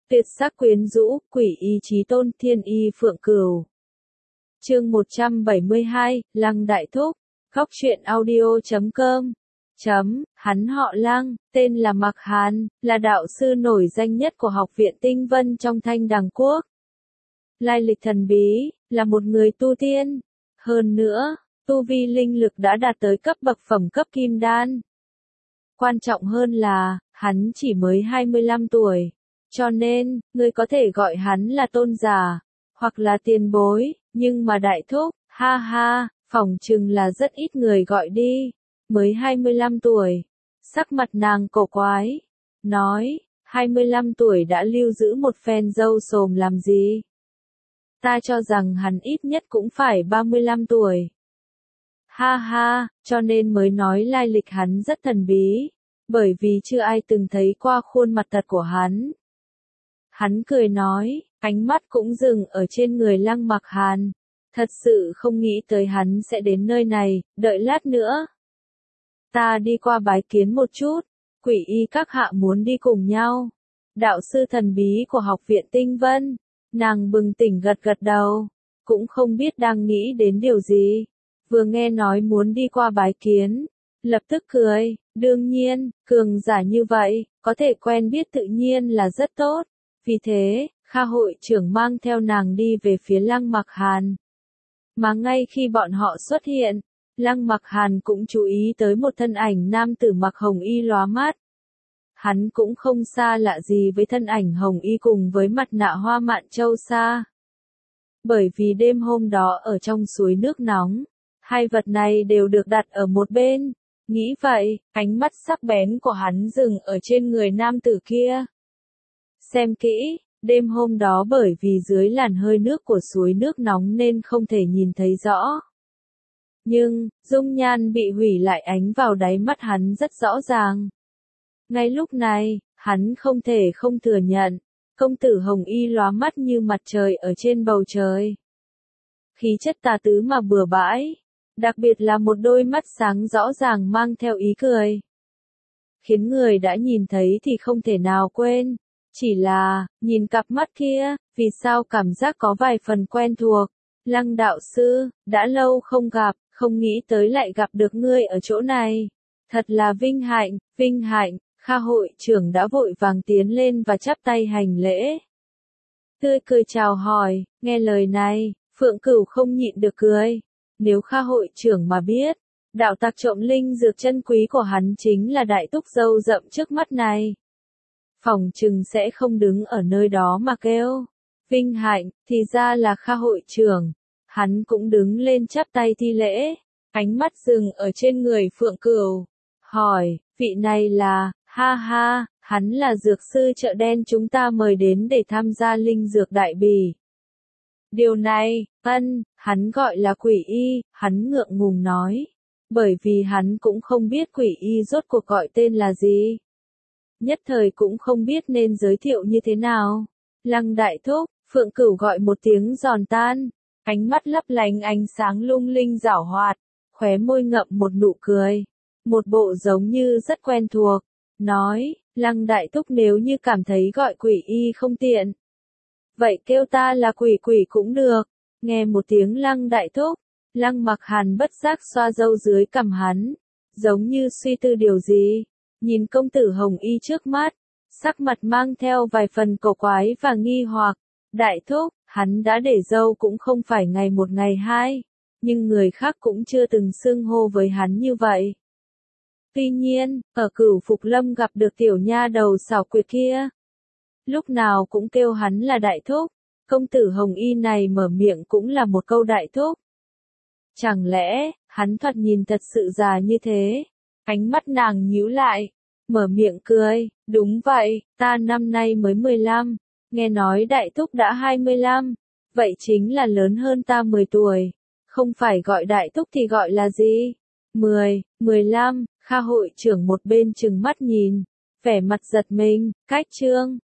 Tuyệt sắc quyến rũ, quỷ y chí tôn, thiên y phượng cửu. Chương 172, Lăng Đại Thúc. Góc truyện audio.com. Hắn họ Lăng, tên là Mạc Hàn, là đạo sư nổi danh nhất của Học viện Tinh Vân trong Thanh Đằng Quốc. Lai lịch thần bí, là một người tu tiên. Hơn nữa, tu vi linh lực đã đạt tới cấp bậc phẩm cấp kim đan. Quan trọng hơn là, hắn chỉ mới 25 tuổi. Cho nên, người có thể gọi hắn là tôn giả, hoặc là tiền bối, nhưng mà đại thúc, ha ha, phỏng chừng là rất ít người gọi đi. Mới 25 tuổi. Sắc mặt nàng cổ quái. Nói, 25 tuổi đã lưu giữ một phen râu sồm làm gì? Ta cho rằng hắn ít nhất cũng phải 35 tuổi. Ha ha, cho nên mới nói lai lịch hắn rất thần bí. Bởi vì chưa ai từng thấy qua khuôn mặt thật của hắn. Hắn cười nói, ánh mắt cũng dừng ở trên người Lăng Mạc Hàn. Thật sự không nghĩ tới hắn sẽ đến nơi này, đợi lát nữa. Ta đi qua bái kiến một chút, quỷ y các hạ muốn đi cùng nhau. Đạo sư thần bí của Học viện Tinh Vân, nàng bừng tỉnh gật gật đầu, cũng không biết đang nghĩ đến điều gì. Vừa nghe nói muốn đi qua bái kiến, lập tức cười, đương nhiên, cường giả như vậy, có thể quen biết tự nhiên là rất tốt. Vì thế, Kha hội trưởng mang theo nàng đi về phía Lăng Mạc Hàn. Mà ngay khi bọn họ xuất hiện, Lăng Mạc Hàn cũng chú ý tới một thân ảnh nam tử mặc hồng y lóa mắt. Hắn cũng không xa lạ gì với thân ảnh hồng y cùng với mặt nạ hoa mạn châu sa. Bởi vì đêm hôm đó ở trong suối nước nóng, hai vật này đều được đặt ở một bên. Nghĩ vậy, ánh mắt sắc bén của hắn dừng ở trên người nam tử kia. Xem kỹ, đêm hôm đó bởi vì dưới làn hơi nước của suối nước nóng nên không thể nhìn thấy rõ. Nhưng, dung nhan bị hủy lại ánh vào đáy mắt hắn rất rõ ràng. Ngay lúc này, hắn không thể không thừa nhận, công tử hồng y lóa mắt như mặt trời ở trên bầu trời. Khí chất tà tứ mà bừa bãi, đặc biệt là một đôi mắt sáng rõ ràng mang theo ý cười. Khiến người đã nhìn thấy thì không thể nào quên. Chỉ là, nhìn cặp mắt kia, vì sao cảm giác có vài phần quen thuộc. Lăng đạo sư, đã lâu không gặp, không nghĩ tới lại gặp được ngươi ở chỗ này. Thật là vinh hạnh, vinh hạnh. Kha hội trưởng đã vội vàng tiến lên và chắp tay hành lễ. Tươi cười chào hỏi, nghe lời này, Phượng Cửu không nhịn được cười. Nếu Kha hội trưởng mà biết, đạo tặc trộm linh dược chân quý của hắn chính là đại túc râu rậm trước mắt này. Phỏng chừng sẽ không đứng ở nơi đó mà kêu. Vinh hạnh, thì ra là Kha hội trưởng. Hắn cũng đứng lên chắp tay thi lễ. Ánh mắt dừng ở trên người Phượng Cửu. Hỏi, vị này là, ha ha, hắn là dược sư chợ đen chúng ta mời đến để tham gia linh dược đại bỉ. Điều này, hắn gọi là quỷ y, hắn ngượng ngùng nói. Bởi vì hắn cũng không biết quỷ y rốt cuộc gọi tên là gì. Nhất thời cũng không biết nên giới thiệu như thế nào. Lăng đại thúc, Phượng Cửu gọi một tiếng giòn tan. Ánh mắt lấp lánh ánh sáng lung linh giảo hoạt. Khóe môi ngậm một nụ cười. Một bộ giống như rất quen thuộc. Nói, Lăng đại thúc nếu như cảm thấy gọi quỷ y không tiện. Vậy kêu ta là quỷ quỷ cũng được. Nghe một tiếng Lăng đại thúc. Lăng Mạc Hàn bất giác xoa râu dưới cằm hắn. Giống như suy tư điều gì. Nhìn công tử hồng y trước mắt. Sắc mặt mang theo vài phần cổ quái và nghi hoặc. Đại thúc, hắn đã để râu cũng không phải ngày một ngày hai. Nhưng người khác cũng chưa từng xưng hô với hắn như vậy. Tuy nhiên, ở Cửu Phục Lâm gặp được tiểu nha đầu xảo quyệt kia. Lúc nào cũng kêu hắn là đại thúc. Công tử hồng y này mở miệng cũng là một câu đại thúc. Chẳng lẽ, hắn thoạt nhìn thật sự già như thế? Ánh mắt nàng nhíu lại, mở miệng cười, đúng vậy, ta năm nay mới 15, nghe nói đại thúc đã 25, vậy chính là lớn hơn ta 10 tuổi, không phải gọi đại thúc thì gọi là gì? 10, 15, Kha hội trưởng một bên trừng mắt nhìn, vẻ mặt giật mình, cách trương,